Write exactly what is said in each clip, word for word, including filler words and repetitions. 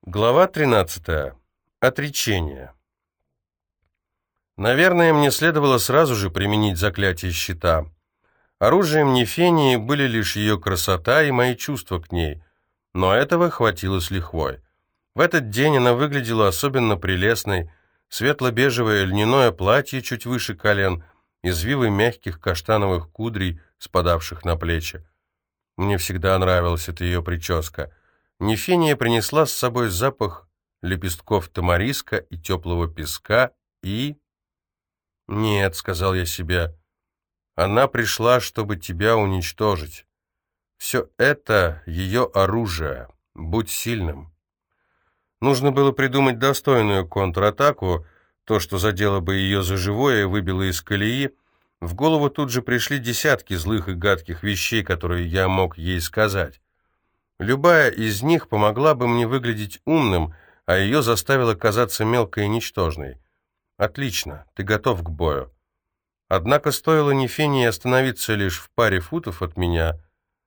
Глава тринадцатая. Отречение. Наверное, мне следовало сразу же применить заклятие щита. Оружием Нефении были лишь ее красота и мои чувства к ней, но этого хватило с лихвой. В этот день она выглядела особенно прелестной, светло-бежевое льняное платье чуть выше колен, извивы мягких каштановых кудрей, спадавших на плечи. Мне всегда нравилась эта ее прическа. Нефения принесла с собой запах лепестков тамариска и теплого песка, и... «Нет», — сказал я себе, — «она пришла, чтобы тебя уничтожить. Все это ее оружие. Будь сильным». Нужно было придумать достойную контратаку, то, что задело бы ее за живое и выбило из колеи. В голову тут же пришли десятки злых и гадких вещей, которые я мог ей сказать. Любая из них помогла бы мне выглядеть умным, а ее заставила казаться мелкой и ничтожной. «Отлично, ты готов к бою». Однако стоило Нефении остановиться лишь в паре футов от меня,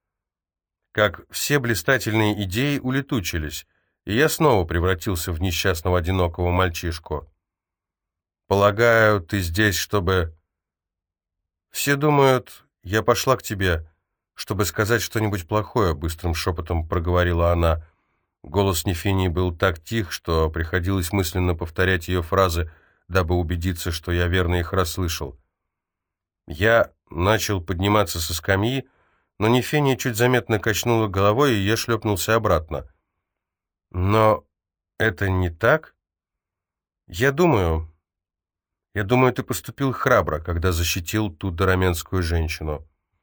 как все блистательные идеи улетучились, и я снова превратился в несчастного одинокого мальчишку. «Полагаю, ты здесь, чтобы...» «Все думают, я пошла к тебе, чтобы сказать что-нибудь плохое», — быстрым шепотом проговорила она. Голос Нефении был так тих, что приходилось мысленно повторять ее фразы, дабы убедиться, что я верно их расслышал. Я начал подниматься со скамьи, но Нефения чуть заметно качнула головой, и я шлепнулся обратно. «Но это не так? Я думаю... Я думаю, ты поступил храбро, когда защитил ту дараменскую женщину».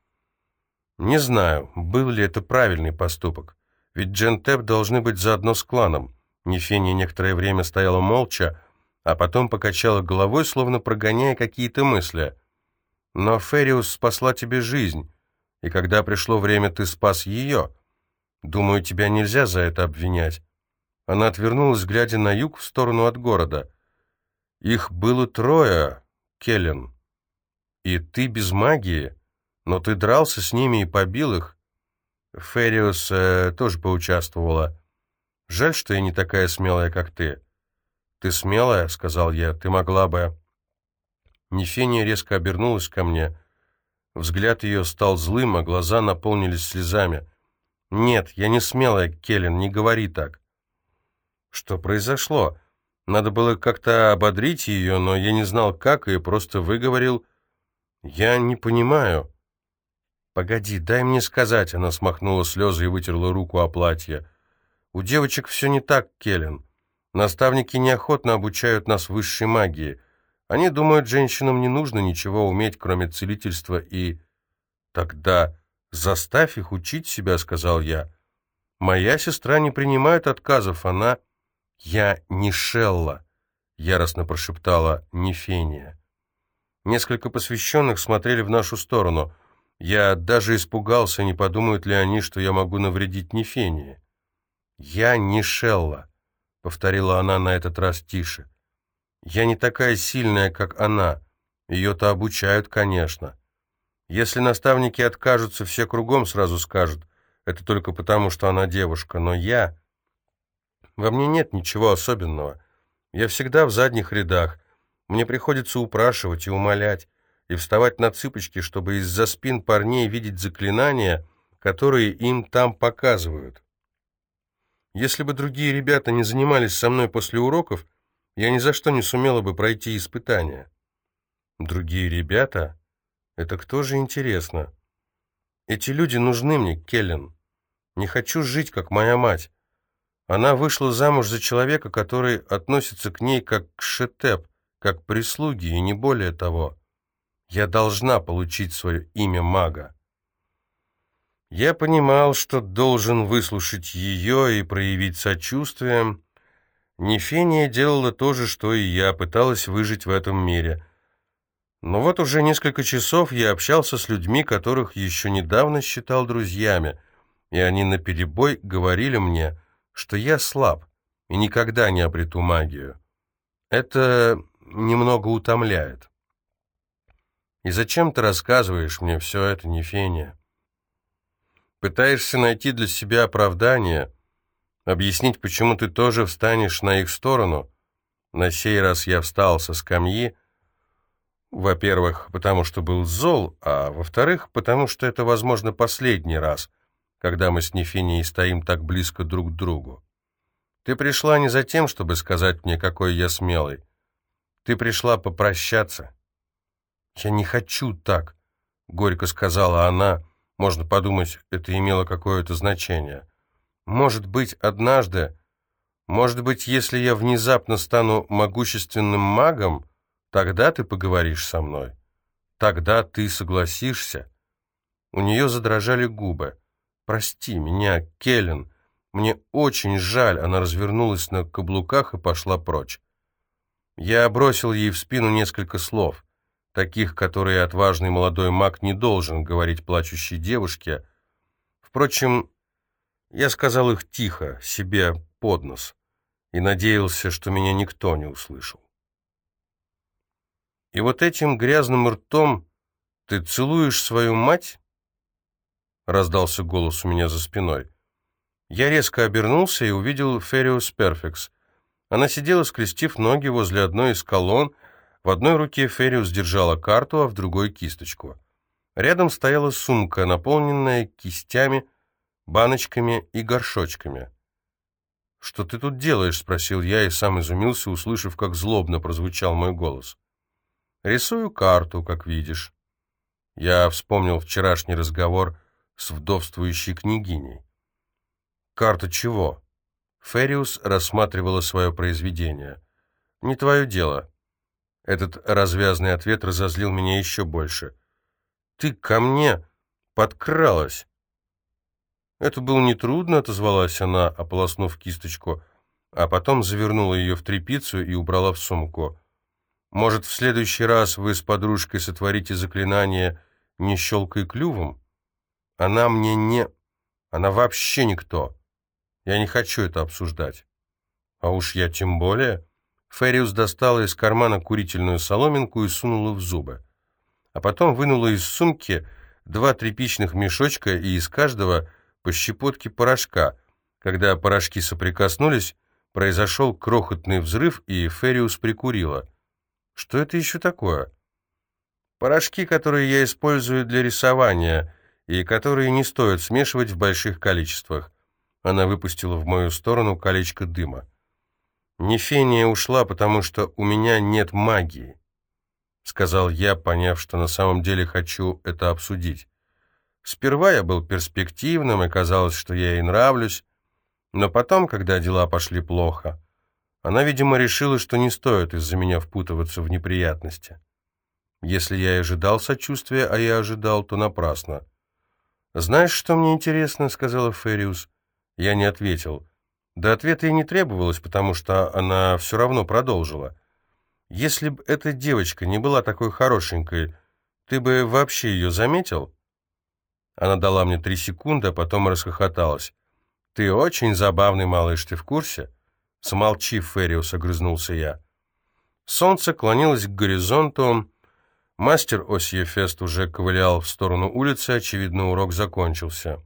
Не знаю, был ли это правильный поступок, ведь Джентеп должны быть заодно с кланом. Нефения некоторое время стояла молча, а потом покачала головой, словно прогоняя какие-то мысли. «Но Фериус спасла тебе жизнь, и когда пришло время, ты спас ее. Думаю, тебя нельзя за это обвинять». Она отвернулась, глядя на юг, в сторону от города. «Их было трое, Келлен, и ты без магии, но ты дрался с ними и побил их. Фериус э, тоже поучаствовала. Жаль, что я не такая смелая, как ты». «Ты смелая», — сказал я, — «ты могла бы...» Нефения резко обернулась ко мне. Взгляд ее стал злым, а глаза наполнились слезами. «Нет, я не смелая, Келлен, не говори так». Что произошло? Надо было как-то ободрить ее, но я не знал как, и просто выговорил: «Я не понимаю». «Погоди, дай мне сказать», — она смахнула слезы и вытерла руку о платье. «У девочек все не так, Келлен. Наставники неохотно обучают нас высшей магии. Они думают, женщинам не нужно ничего уметь, кроме целительства и...» «Тогда заставь их учить себя», — сказал я. «Моя сестра не принимает отказов, она...» «Я не Шелла», — яростно прошептала Нефения. Несколько посвященных смотрели в нашу сторону. Я даже испугался, не подумают ли они, что я могу навредить Нефении. «Я не Шелла», — повторила она на этот раз тише. «Я не такая сильная, как она. Ее-то обучают, конечно. Если наставники откажутся, все кругом сразу скажут, это только потому, что она девушка, но я... Во мне нет ничего особенного. Я всегда в задних рядах. Мне приходится упрашивать и умолять, и вставать на цыпочки, чтобы из-за спин парней видеть заклинания, которые им там показывают. Если бы другие ребята не занимались со мной после уроков, я ни за что не сумела бы пройти испытания». «Другие ребята? Это кто же, интересно?» «Эти люди нужны мне, Келлен. Не хочу жить, как моя мать. Она вышла замуж за человека, который относится к ней как к Шетеп, как к прислуге, и не более того. Я должна получить свое имя мага». Я понимал, что должен выслушать ее и проявить сочувствие. Нефения делала то же, что и я, пыталась выжить в этом мире. Но вот уже несколько часов я общался с людьми, которых еще недавно считал друзьями, и они наперебой говорили мне, что я слаб и никогда не обрету магию. Это немного утомляет. «И зачем ты рассказываешь мне все это, Нефения? Пытаешься найти для себя оправдание? Объяснить, почему ты тоже встанешь на их сторону? На сей раз я встал со скамьи, во-первых, потому что был зол, а во-вторых, потому что это, возможно, последний раз, когда мы с Нефинией стоим так близко друг к другу. Ты пришла не за тем, чтобы сказать мне, какой я смелый. Ты пришла попрощаться. Я не хочу так, — горько сказала она. Можно подумать, это имело какое-то значение. Может быть, однажды, может быть, если я внезапно стану могущественным магом, тогда ты поговоришь со мной. Тогда ты согласишься. У нее задрожали губы. «Прости меня, Келлен. Мне очень жаль». Она развернулась на каблуках и пошла прочь. Я бросил ей в спину несколько слов, таких, которые отважный молодой маг не должен говорить плачущей девушке. Впрочем, я сказал их тихо, себе под нос, и надеялся, что меня никто не услышал. «И вот этим грязным ртом ты целуешь свою мать?» — раздался голос у меня за спиной. Я резко обернулся и увидел Фериус Перфекс. Она сидела, скрестив ноги возле одной из колонн. В одной руке Фериус держала карту, а в другой — кисточку. Рядом стояла сумка, наполненная кистями, баночками и горшочками. «Что ты тут делаешь?» — спросил я и сам изумился, услышав, как злобно прозвучал мой голос. «Рисую карту, как видишь». Я вспомнил вчерашний разговор с вдовствующей княгиней. «Карта чего?» Фериус рассматривала свое произведение. «Не твое дело». Этот развязный ответ разозлил меня еще больше. «Ты ко мне подкралась». «Это было нетрудно», — отозвалась она, ополоснув кисточку, а потом завернула ее в тряпицу и убрала в сумку. «Может, в следующий раз вы с подружкой сотворите заклинание «не щелкай клювом»? Она мне не... Она вообще никто. Я не хочу это обсуждать». «А уж я тем более...» Фериус достала из кармана курительную соломинку и сунула в зубы. А потом вынула из сумки два тряпичных мешочка и из каждого по щепотке порошка. Когда порошки соприкоснулись, произошел крохотный взрыв, и Фериус прикурила. «Что это еще такое?» «Порошки, которые я использую для рисования, и которые не стоит смешивать в больших количествах». Она выпустила в мою сторону колечко дыма. «Нефения ушла, потому что у меня нет магии», — сказал я, поняв, что на самом деле хочу это обсудить. Сперва я был перспективным, и казалось, что я ей нравлюсь, но потом, когда дела пошли плохо, она, видимо, решила, что не стоит из-за меня впутываться в неприятности. Если я и ожидал сочувствия, а я ожидал, то напрасно. «Знаешь, что мне интересно?» — сказала Фериус. Я не ответил. Да ответа и не требовалось, потому что она все равно продолжила. «Если бы эта девочка не была такой хорошенькой, ты бы вообще ее заметил?» Она дала мне три секунды, а потом расхохоталась. «Ты очень забавный малыш, ты в курсе?» «Смолчи, Фериус», — огрызнулся я. Солнце клонилось к горизонту. Мастер Осьефест уже ковылял в сторону улицы, очевидно, урок закончился.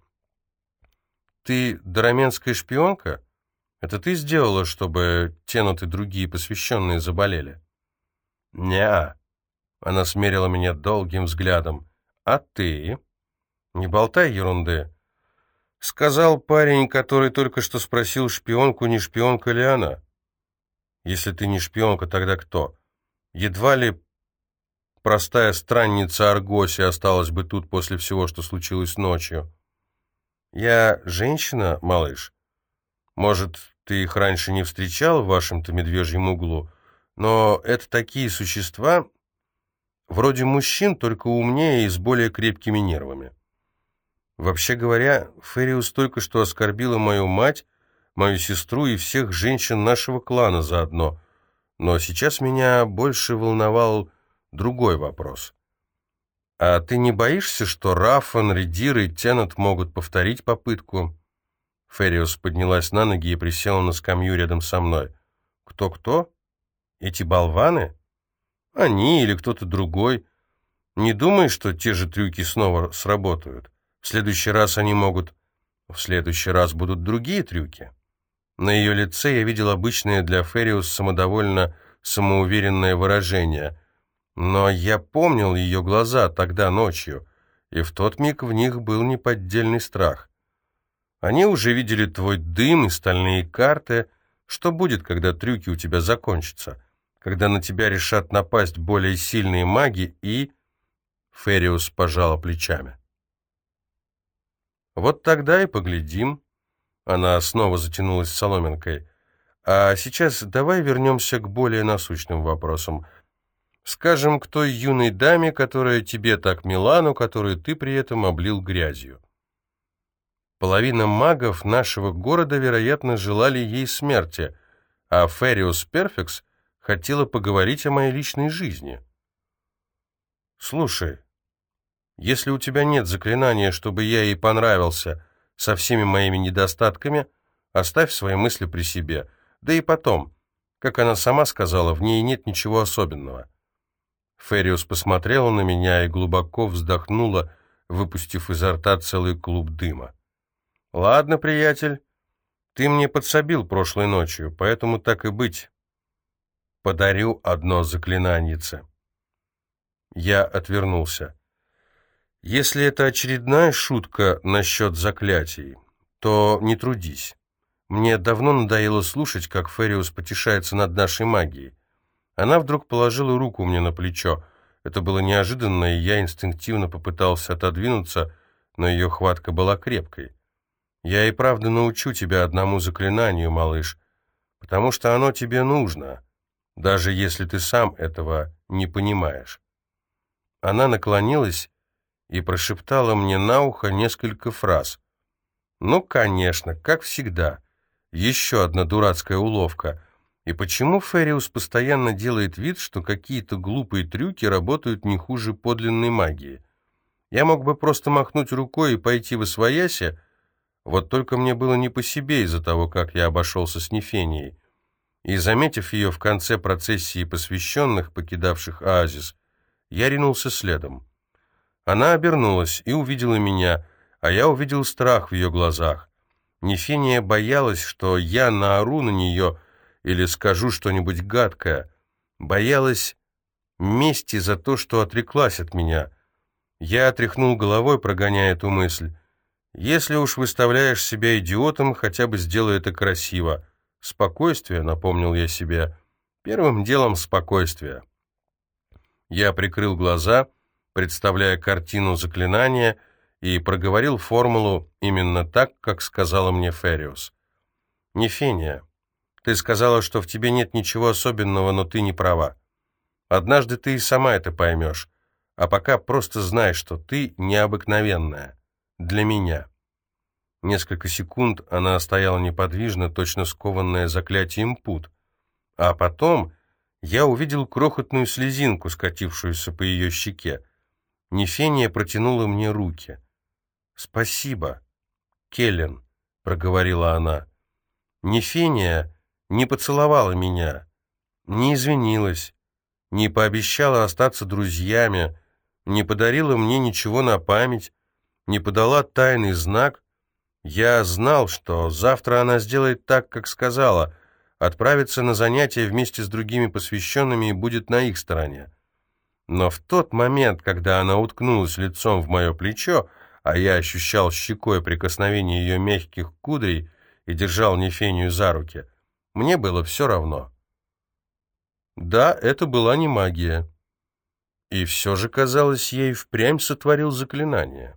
«Ты дараменская шпионка? Это ты сделала, чтобы Тенут и другие посвященные заболели?» «Не-а», — она смерила меня долгим взглядом. «А ты?» «Не болтай ерунды», — сказал парень, который только что спросил, шпионку, не шпионка ли она. «Если ты не шпионка, тогда кто? Едва ли простая странница Аргоси осталась бы тут после всего, что случилось ночью». «Я женщина, малыш. Может, ты их раньше не встречал в вашем-то медвежьем углу, но это такие существа, вроде мужчин, только умнее и с более крепкими нервами. Вообще говоря, Фериус только что оскорбила мою мать, мою сестру и всех женщин нашего клана заодно, но сейчас меня больше волновал другой вопрос. «А ты не боишься, что Раффан, Редир и Теннет могут повторить попытку?» Фериус поднялась на ноги и присела на скамью рядом со мной. «Кто-кто? Эти болваны? Они или кто-то другой. Не думай, что те же трюки снова сработают. В следующий раз они могут... В следующий раз будут другие трюки». На ее лице я видел обычное для Фериус самодовольно самоуверенное выражение. Но я помнил ее глаза тогда ночью, и в тот миг в них был неподдельный страх. Они уже видели твой дым и стальные карты. Что будет, когда трюки у тебя закончатся? Когда на тебя решат напасть более сильные маги и... Фериус пожала плечами. Вот тогда и поглядим. Она снова затянулась соломинкой. А сейчас давай вернемся к более насущным вопросам. Скажем, к той юной даме, которая тебе так мила, но которую ты при этом облил грязью. Половина магов нашего города, вероятно, желали ей смерти, а Фериус Перфекс хотела поговорить о моей личной жизни. Слушай, если у тебя нет заклинания, чтобы я ей понравился со всеми моими недостатками, оставь свои мысли при себе. Да и потом, как она сама сказала, в ней нет ничего особенного. Фериус посмотрела на меня и глубоко вздохнула, выпустив изо рта целый клуб дыма. «Ладно, приятель, ты мне подсобил прошлой ночью, поэтому так и быть. Подарю одно заклинанице». Я отвернулся. «Если это очередная шутка насчет заклятий, то не трудись. Мне давно надоело слушать, как Фериус потешается над нашей магией». Она вдруг положила руку мне на плечо. Это было неожиданно, и я инстинктивно попытался отодвинуться, но ее хватка была крепкой. «Я и правда научу тебя одному заклинанию, малыш, потому что оно тебе нужно, даже если ты сам этого не понимаешь». Она наклонилась и прошептала мне на ухо несколько фраз. «Ну, конечно, как всегда. Еще одна дурацкая уловка. И почему Фериус постоянно делает вид, что какие-то глупые трюки работают не хуже подлинной магии? Я мог бы просто махнуть рукой и пойти восвояси, вот только мне было не по себе из-за того, как я обошелся с Нефенией. И, заметив ее в конце процессии посвященных, покидавших оазис, я ринулся следом. Она обернулась и увидела меня, а я увидел страх в ее глазах. Нефения боялась, что я наору на нее или скажу что-нибудь гадкое. Боялась мести за то, что отреклась от меня. Я отряхнул головой, прогоняя эту мысль. «Если уж выставляешь себя идиотом, хотя бы сделай это красиво. Спокойствие», — напомнил я себе. «Первым делом спокойствие». Я прикрыл глаза, представляя картину заклинания, и проговорил формулу именно так, как сказала мне Фериус. «Нефения, ты сказала, что в тебе нет ничего особенного, но ты не права. Однажды ты и сама это поймешь, а пока просто знай, что ты необыкновенная. Для меня». Несколько секунд она стояла неподвижно, точно скованная заклятием пут. А потом я увидел крохотную слезинку, скатившуюся по ее щеке. Нефения протянула мне руки. «Спасибо, Келлен», — проговорила она. Нефения не поцеловала меня, не извинилась, не пообещала остаться друзьями, не подарила мне ничего на память, не подала тайный знак. Я знал, что завтра она сделает так, как сказала, отправится на занятия вместе с другими посвященными и будет на их стороне. Но в тот момент, когда она уткнулась лицом в мое плечо, а я ощущал щекой прикосновение ее мягких кудрей и держал Нефению за руки, мне было все равно. Да, это была не магия. И все же, казалось, ей впрямь сотворил заклинание.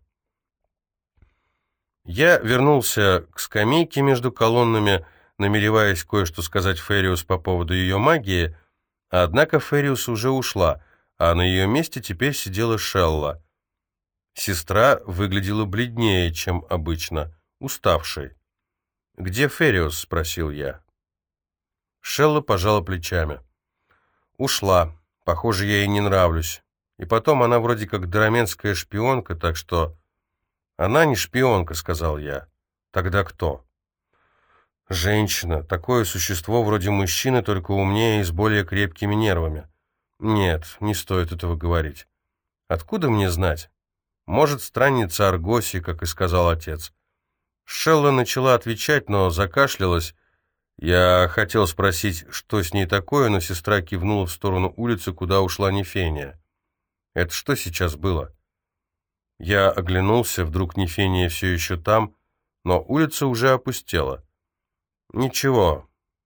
Я вернулся к скамейке между колоннами, намереваясь кое-что сказать Фериус по поводу ее магии, однако Фериус уже ушла, а на ее месте теперь сидела Шелла. Сестра выглядела бледнее, чем обычно, уставшей. «Где Фериус?» — спросил я. Шелла пожала плечами. «Ушла. Похоже, я ей не нравлюсь. И потом она вроде как драменская шпионка, так что...» «Она не шпионка», — сказал я. «Тогда кто?» «Женщина. Такое существо вроде мужчины, только умнее и с более крепкими нервами». «Нет, не стоит этого говорить. Откуда мне знать? Может, странница Аргоси, как и сказал отец». Шелла начала отвечать, но закашлялась, Я хотел спросить, что с ней такое, но сестра кивнула в сторону улицы, куда ушла Нефения. Это что сейчас было? Я оглянулся, вдруг Нефения все еще там, но улица уже опустела. Ничего.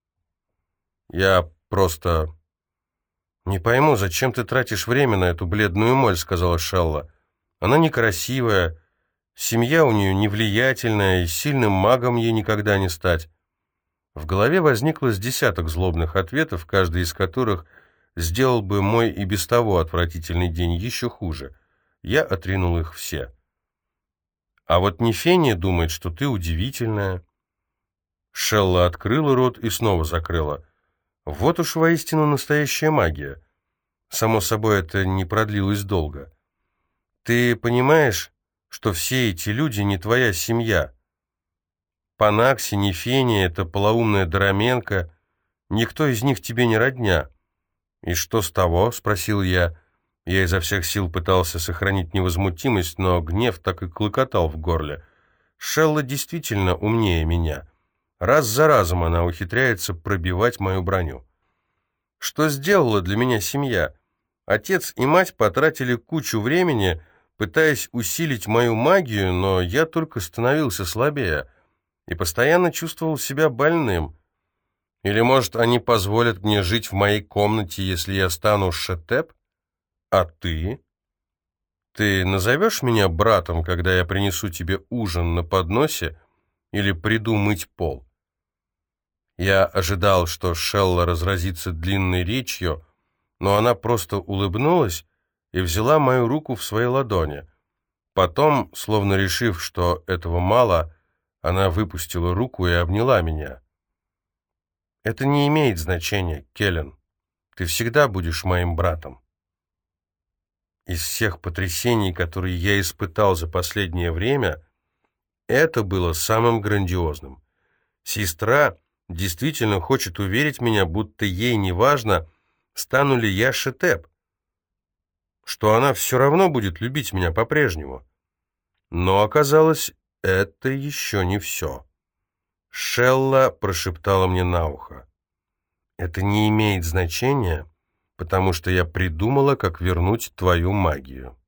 Я просто... «Не пойму, зачем ты тратишь время на эту бледную моль», — сказала Шелла. «Она некрасивая, семья у нее невлиятельная, и сильным магом ей никогда не стать». В голове возникло с десяток злобных ответов, каждый из которых сделал бы мой и без того отвратительный день еще хуже. Я отринул их все. «А вот Нефения думает, что ты удивительная». Шелла открыла рот и снова закрыла. Вот уж воистину настоящая магия. Само собой, это не продлилось долго. Ты понимаешь, что все эти люди не твоя семья? Панакси, Нефения, это полоумная Дороменко, никто из них тебе не родня. И что с того? — спросил я. Я изо всех сил пытался сохранить невозмутимость, но гнев так и клокотал в горле. Шелла действительно умнее меня. Раз за разом она ухитряется пробивать мою броню. Что сделала для меня семья? Отец и мать потратили кучу времени, пытаясь усилить мою магию, но я только становился слабее и постоянно чувствовал себя больным. Или, может, они позволят мне жить в моей комнате, если я стану Шетеп? А ты? Ты назовешь меня братом, когда я принесу тебе ужин на подносе или приду мыть пол? Я ожидал, что Шелла разразится длинной речью, но она просто улыбнулась и взяла мою руку в свои ладони. Потом, словно решив, что этого мало, она выпустила руку и обняла меня. «Это не имеет значения, Келлен. Ты всегда будешь моим братом». Из всех потрясений, которые я испытал за последнее время, это было самым грандиозным. Сестра действительно хочет уверить меня, будто ей не важно, стану ли я Шетеп, что она все равно будет любить меня по-прежнему. Но оказалось, это еще не все. Шелла прошептала мне на ухо: «Это не имеет значения, потому что я придумала, как вернуть твою магию».